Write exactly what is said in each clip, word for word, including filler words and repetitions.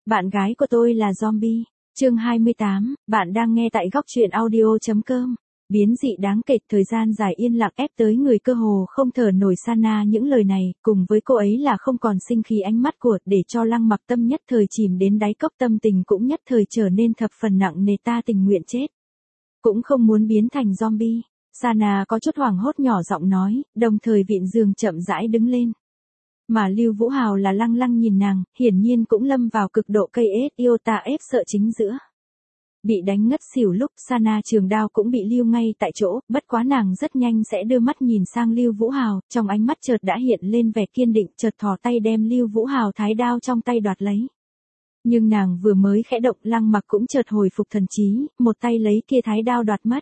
Bạn gái của tôi là zombie. Chương hai mươi tám, bạn đang nghe tại góc truyện audio chấm com. Biến dị đáng kể, thời gian dài yên lặng ép tới người cơ hồ không thở nổi. Sana những lời này, cùng với cô ấy là không còn sinh khí ánh mắt của, để cho Lăng Mặc tâm nhất thời chìm đến đáy cốc, tâm tình cũng nhất thời trở nên thập phần nặng nề. Ta tình nguyện chết, cũng không muốn biến thành zombie. Sana có chút hoảng hốt nhỏ giọng nói, đồng thời vịn giường chậm rãi đứng lên. Mà Lưu Vũ Hào là lăng lăng nhìn nàng, hiển nhiên cũng lâm vào cực độ cây ết yêu ta ép sợ chính giữa. Bị đánh ngất xỉu lúc Sana trường đao cũng bị lưu ngay tại chỗ, bất quá nàng rất nhanh sẽ đưa mắt nhìn sang Lưu Vũ Hào, trong ánh mắt chợt đã hiện lên vẻ kiên định, chợt thò tay đem Lưu Vũ Hào thái đao trong tay đoạt lấy. Nhưng nàng vừa mới khẽ động, Lăng Mặc cũng chợt hồi phục thần trí, một tay lấy kia thái đao đoạt mất.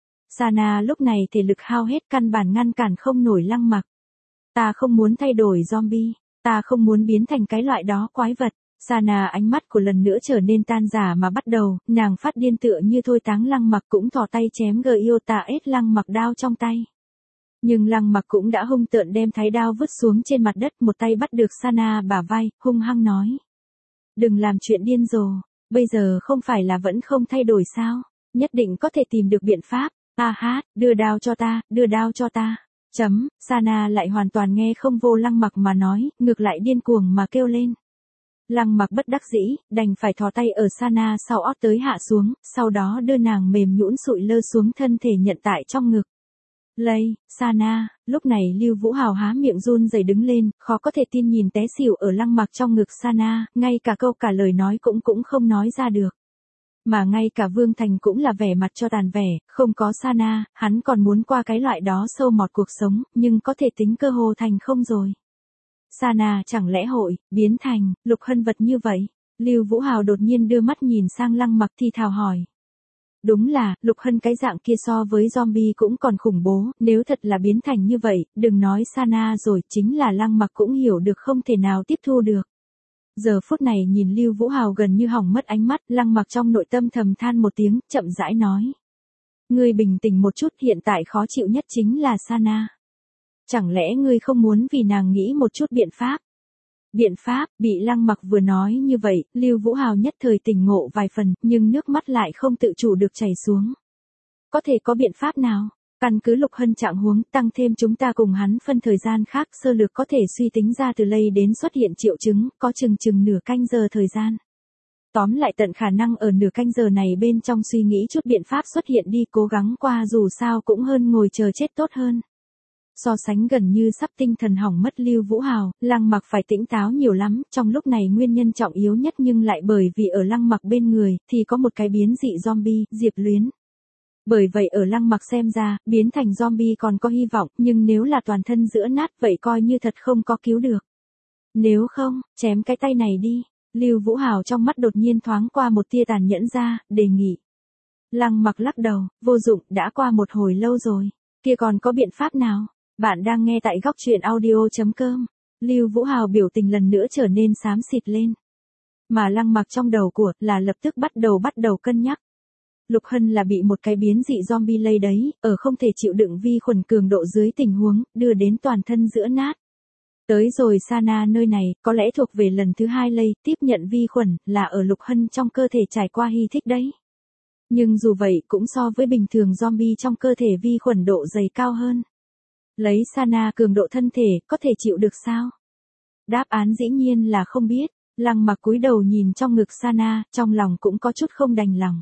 Sana lúc này thể lực hao hết, căn bản ngăn cản không nổi Lăng Mặc. Ta không muốn thay đổi zombie, ta không muốn biến thành cái loại đó quái vật. Sana ánh mắt của lần nữa trở nên tan rã mà bắt đầu, nàng phát điên tựa như thôi táng. Lăng Mặc cũng thò tay chém gờ yêu ta ết Lăng Mặc đao trong tay. Nhưng Lăng Mặc cũng đã hung tợn đem thái đao vứt xuống trên mặt đất, một tay bắt được Sana bả vai, hung hăng nói. Đừng làm chuyện điên rồ, bây giờ không phải là vẫn không thay đổi sao, nhất định có thể tìm được biện pháp. Ta hát, đưa đao cho ta, đưa đao cho ta. Chấm, Sana lại hoàn toàn nghe không vô Lăng Mặc mà nói, ngược lại điên cuồng mà kêu lên. Lăng Mặc bất đắc dĩ, đành phải thò tay ở Sana sau ót tới hạ xuống, sau đó đưa nàng mềm nhũn sụi lơ xuống, thân thể nhận tại trong ngực. Lây, Sana, lúc này Lưu Vũ Hào há miệng run rẩy đứng lên, khó có thể tin nhìn té xỉu ở Lăng Mặc trong ngực Sana, ngay cả câu cả lời nói cũng cũng không nói ra được. Mà ngay cả Vương Thành cũng là vẻ mặt cho tàn vẻ, không có Sana, hắn còn muốn qua cái loại đó sâu mọt cuộc sống, nhưng có thể tính cơ hồ thành không rồi. Sana chẳng lẽ hội, biến thành, Lục Hân vật như vậy? Lưu Vũ Hào đột nhiên đưa mắt nhìn sang Lăng Mặc thì thào hỏi. Đúng là, Lục Hân cái dạng kia so với zombie cũng còn khủng bố, nếu thật là biến thành như vậy, đừng nói Sana rồi, chính là Lăng Mặc cũng hiểu được không thể nào tiếp thu được. Giờ phút này nhìn Lưu Vũ Hào gần như hỏng mất ánh mắt, Lăng Mặc trong nội tâm thầm than một tiếng, chậm rãi nói. Ngươi bình tĩnh một chút, hiện tại khó chịu nhất chính là Sana. Chẳng lẽ ngươi không muốn vì nàng nghĩ một chút biện pháp? Biện pháp, bị Lăng Mặc vừa nói như vậy, Lưu Vũ Hào nhất thời tỉnh ngộ vài phần, nhưng nước mắt lại không tự chủ được chảy xuống. Có thể có biện pháp nào? Căn cứ Lục Hân trạng huống, tăng thêm chúng ta cùng hắn phân thời gian khác, sơ lược có thể suy tính ra từ lây đến xuất hiện triệu chứng, có chừng chừng nửa canh giờ thời gian. Tóm lại tận khả năng ở nửa canh giờ này bên trong suy nghĩ chút biện pháp xuất hiện đi, cố gắng qua dù sao cũng hơn ngồi chờ chết tốt hơn. So sánh gần như sắp tinh thần hỏng mất Lưu Vũ Hào, Lăng Mặc phải tỉnh táo nhiều lắm, trong lúc này nguyên nhân trọng yếu nhất nhưng lại bởi vì ở Lăng Mặc bên người, thì có một cái biến dị zombie, Diệp Luyến. Bởi vậy ở Lăng Mặc xem ra, biến thành zombie còn có hy vọng, nhưng nếu là toàn thân giữa nát vậy coi như thật không có cứu được. Nếu không, chém cái tay này đi. Lưu Vũ Hào trong mắt đột nhiên thoáng qua một tia tàn nhẫn ra, đề nghị. Lăng Mặc lắc đầu, vô dụng, đã qua một hồi lâu rồi. Kia còn có biện pháp nào? Bạn đang nghe tại góc truyện audio chấm com. Lưu Vũ Hào biểu tình lần nữa trở nên xám xịt lên. Mà Lăng Mặc trong đầu của, là lập tức bắt đầu bắt đầu cân nhắc. Lục Hân là bị một cái biến dị zombie lây đấy, ở không thể chịu đựng vi khuẩn cường độ dưới tình huống, đưa đến toàn thân giữa nát. Tới rồi Sana nơi này, có lẽ thuộc về lần thứ hai lây, tiếp nhận vi khuẩn, là ở Lục Hân trong cơ thể trải qua hy thích đấy. Nhưng dù vậy cũng so với bình thường zombie trong cơ thể vi khuẩn độ dày cao hơn. Lấy Sana cường độ thân thể, có thể chịu được sao? Đáp án dĩ nhiên là không biết. Lăng Mặc cúi đầu nhìn trong ngực Sana, trong lòng cũng có chút không đành lòng.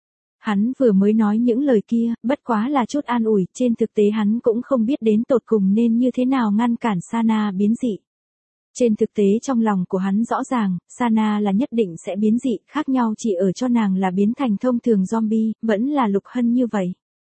Hắn vừa mới nói những lời kia, bất quá là chút an ủi, trên thực tế hắn cũng không biết đến tột cùng nên như thế nào ngăn cản Sana biến dị. Trên thực tế trong lòng của hắn rõ ràng, Sana là nhất định sẽ biến dị, khác nhau chỉ ở cho nàng là biến thành thông thường zombie, vẫn là Lục Hân như vậy.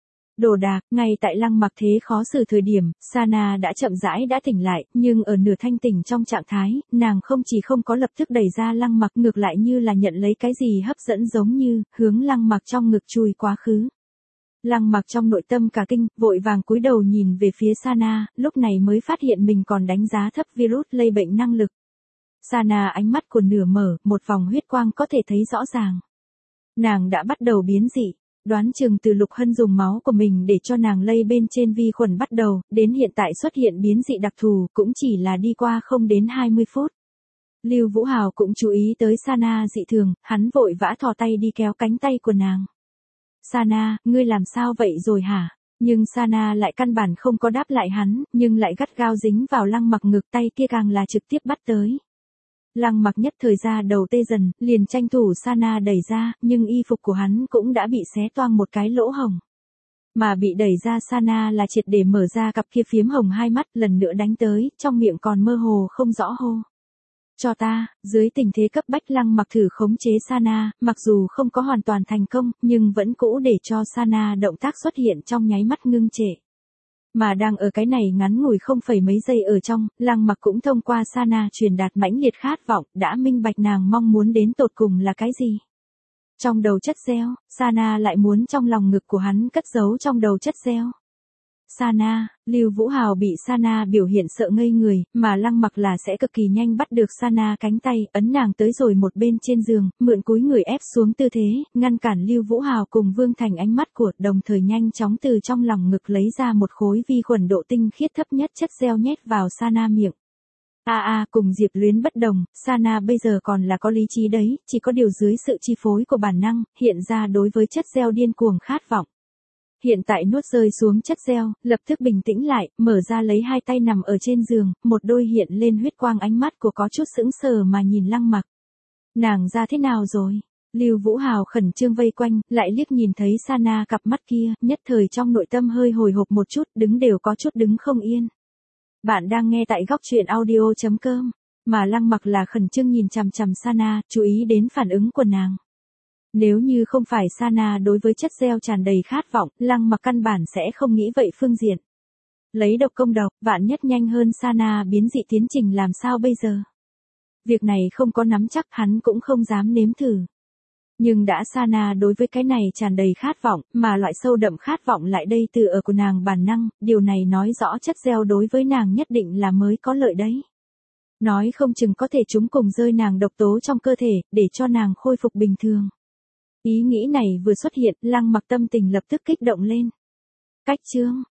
Đồ đạc, ngay tại Lăng Mặc thế khó xử thời điểm, Sana đã chậm rãi đã tỉnh lại, nhưng ở nửa thanh tỉnh trong trạng thái, nàng không chỉ không có lập tức đẩy ra Lăng Mặc, ngược lại như là nhận lấy cái gì hấp dẫn giống như, hướng Lăng Mặc trong ngực chui quá khứ. Lăng Mặc trong nội tâm cả kinh, vội vàng cúi đầu nhìn về phía Sana, lúc này mới phát hiện mình còn đánh giá thấp virus lây bệnh năng lực. Sana ánh mắt của nửa mở, một vòng huyết quang có thể thấy rõ ràng. Nàng đã bắt đầu biến dị. Đoán chừng từ Lục Hân dùng máu của mình để cho nàng lây bên trên vi khuẩn bắt đầu, đến hiện tại xuất hiện biến dị đặc thù, cũng chỉ là đi qua không đến hai mươi phút. Lưu Vũ Hào cũng chú ý tới Sana dị thường, hắn vội vã thò tay đi kéo cánh tay của nàng. Sana, ngươi làm sao vậy rồi hả? Nhưng Sana lại căn bản không có đáp lại hắn, nhưng lại gắt gao dính vào Lăng Mặc ngực, tay kia càng là trực tiếp bắt tới. Lăng Mặc nhất thời ra đầu tê dần, liền tranh thủ Sana đẩy ra, nhưng y phục của hắn cũng đã bị xé toang một cái lỗ hổng. Mà bị đẩy ra Sana là triệt để mở ra cặp kia phiếm hồng hai mắt, lần nữa đánh tới, trong miệng còn mơ hồ không rõ hô. Cho ta, dưới tình thế cấp bách Lăng Mặc thử khống chế Sana, mặc dù không có hoàn toàn thành công, nhưng vẫn cũ để cho Sana động tác xuất hiện trong nháy mắt ngưng trệ. Mà đang ở cái này ngắn ngủi không phẩy mấy giây ở trong, Lăng Mặc cũng thông qua Sana truyền đạt mãnh liệt khát vọng, đã minh bạch nàng mong muốn đến tột cùng là cái gì. Trong đầu chất gieo, Sana lại muốn trong lòng ngực của hắn cất giấu trong đầu chất gieo. Sana, Lưu Vũ Hào bị Sana biểu hiện sợ ngây người, mà Lăng Mặc là sẽ cực kỳ nhanh bắt được Sana cánh tay, ấn nàng tới rồi một bên trên giường, mượn cúi người ép xuống tư thế, ngăn cản Lưu Vũ Hào cùng Vương Thành ánh mắt của, đồng thời nhanh chóng từ trong lòng ngực lấy ra một khối vi khuẩn độ tinh khiết thấp nhất chất gel nhét vào Sana miệng. A a à, cùng Diệp Luyến bất đồng, Sana bây giờ còn là có lý trí đấy, chỉ có điều dưới sự chi phối của bản năng, hiện ra đối với chất gel điên cuồng khát vọng. Hiện tại nuốt rơi xuống chất gel, lập tức bình tĩnh lại, mở ra lấy hai tay nằm ở trên giường, một đôi hiện lên huyết quang ánh mắt của có chút sững sờ mà nhìn Lăng Mặc. Nàng ra thế nào rồi? Lưu Vũ Hào khẩn trương vây quanh, lại liếc nhìn thấy Sana cặp mắt kia, nhất thời trong nội tâm hơi hồi hộp một chút, đứng đều có chút đứng không yên. Bạn đang nghe tại góc truyện audio chấm com, mà Lăng Mặc là khẩn trương nhìn chằm chằm Sana, chú ý đến phản ứng của nàng. Nếu như không phải Sana đối với chất gel tràn đầy khát vọng, Lăng Mặc căn bản sẽ không nghĩ vậy phương diện. Lấy độc công độc, vạn nhất nhanh hơn Sana biến dị tiến trình làm sao bây giờ? Việc này không có nắm chắc, hắn cũng không dám nếm thử. Nhưng đã Sana đối với cái này tràn đầy khát vọng, mà loại sâu đậm khát vọng lại đây từ ở của nàng bản năng, điều này nói rõ chất gel đối với nàng nhất định là mới có lợi đấy. Nói không chừng có thể chúng cùng rơi nàng độc tố trong cơ thể, để cho nàng khôi phục bình thường. Ý nghĩ này vừa xuất hiện, Lăng Mặc tâm tình lập tức kích động lên. Cách chương